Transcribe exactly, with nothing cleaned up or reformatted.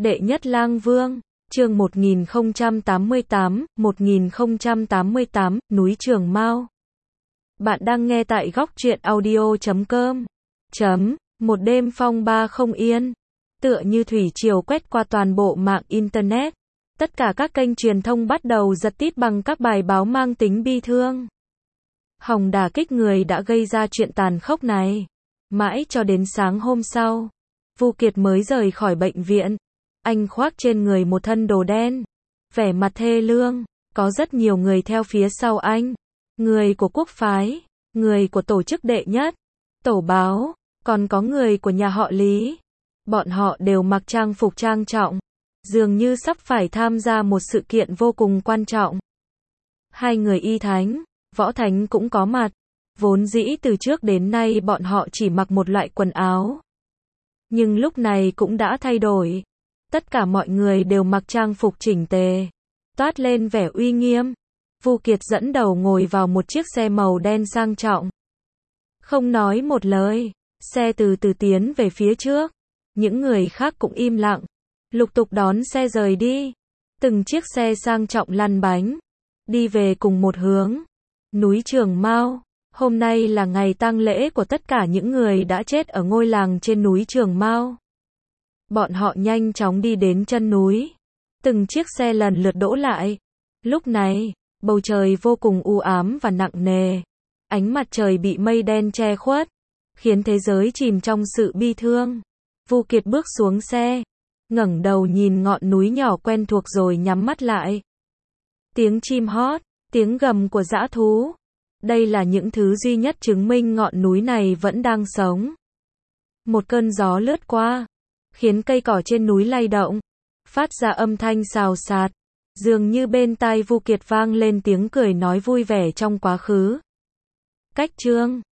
Đệ nhất lang vương, chương một nghìn không trăm tám mươi tám, một nghìn không trăm tám mươi tám, núi Trường Mao. Bạn đang nghe tại góc truyện audio chấm com. Chấm, một đêm phong ba không yên. Tựa như thủy triều quét qua toàn bộ mạng Internet. Tất cả các kênh truyền thông bắt đầu giật tít bằng các bài báo mang tính bi thương. Hòng đả kích người đã gây ra chuyện tàn khốc này. Mãi cho đến sáng hôm sau, Vu Kiệt mới rời khỏi bệnh viện. Anh khoác trên người một thân đồ đen, vẻ mặt thê lương, có rất nhiều người theo phía sau anh. Người của quốc phái, người của tổ chức đệ nhất, tổ báo, còn có người của nhà họ Lý. Bọn họ đều mặc trang phục trang trọng, dường như sắp phải tham gia một sự kiện vô cùng quan trọng. Hai người y thánh, võ thánh cũng có mặt. Vốn dĩ từ trước đến nay bọn họ chỉ mặc một loại quần áo. Nhưng lúc này cũng đã thay đổi. Tất cả mọi người đều mặc trang phục chỉnh tề, toát lên vẻ uy nghiêm. Vu Kiệt dẫn đầu ngồi vào một chiếc xe màu đen sang trọng. Không nói một lời, xe từ từ tiến về phía trước. Những người khác cũng im lặng, lục tục đón xe rời đi. Từng chiếc xe sang trọng lăn bánh, đi về cùng một hướng. Núi Trường Mao. Hôm nay là ngày tang lễ của tất cả những người đã chết ở ngôi làng trên núi Trường Mao. Bọn họ nhanh chóng đi đến chân núi. Từng chiếc xe lần lượt đỗ lại. Lúc này, bầu trời vô cùng u ám và nặng nề. Ánh mặt trời bị mây đen che khuất, khiến thế giới chìm trong sự bi thương. Vu Kiệt bước xuống xe, ngẩng đầu nhìn ngọn núi nhỏ quen thuộc rồi nhắm mắt lại. Tiếng chim hót, tiếng gầm của dã thú. Đây là những thứ duy nhất chứng minh ngọn núi này vẫn đang sống. Một cơn gió lướt qua, khiến cây cỏ trên núi lay động, phát ra âm thanh xào xạc. Dường như bên tai Vu Kiệt vang lên tiếng cười nói vui vẻ trong quá khứ. Cách chương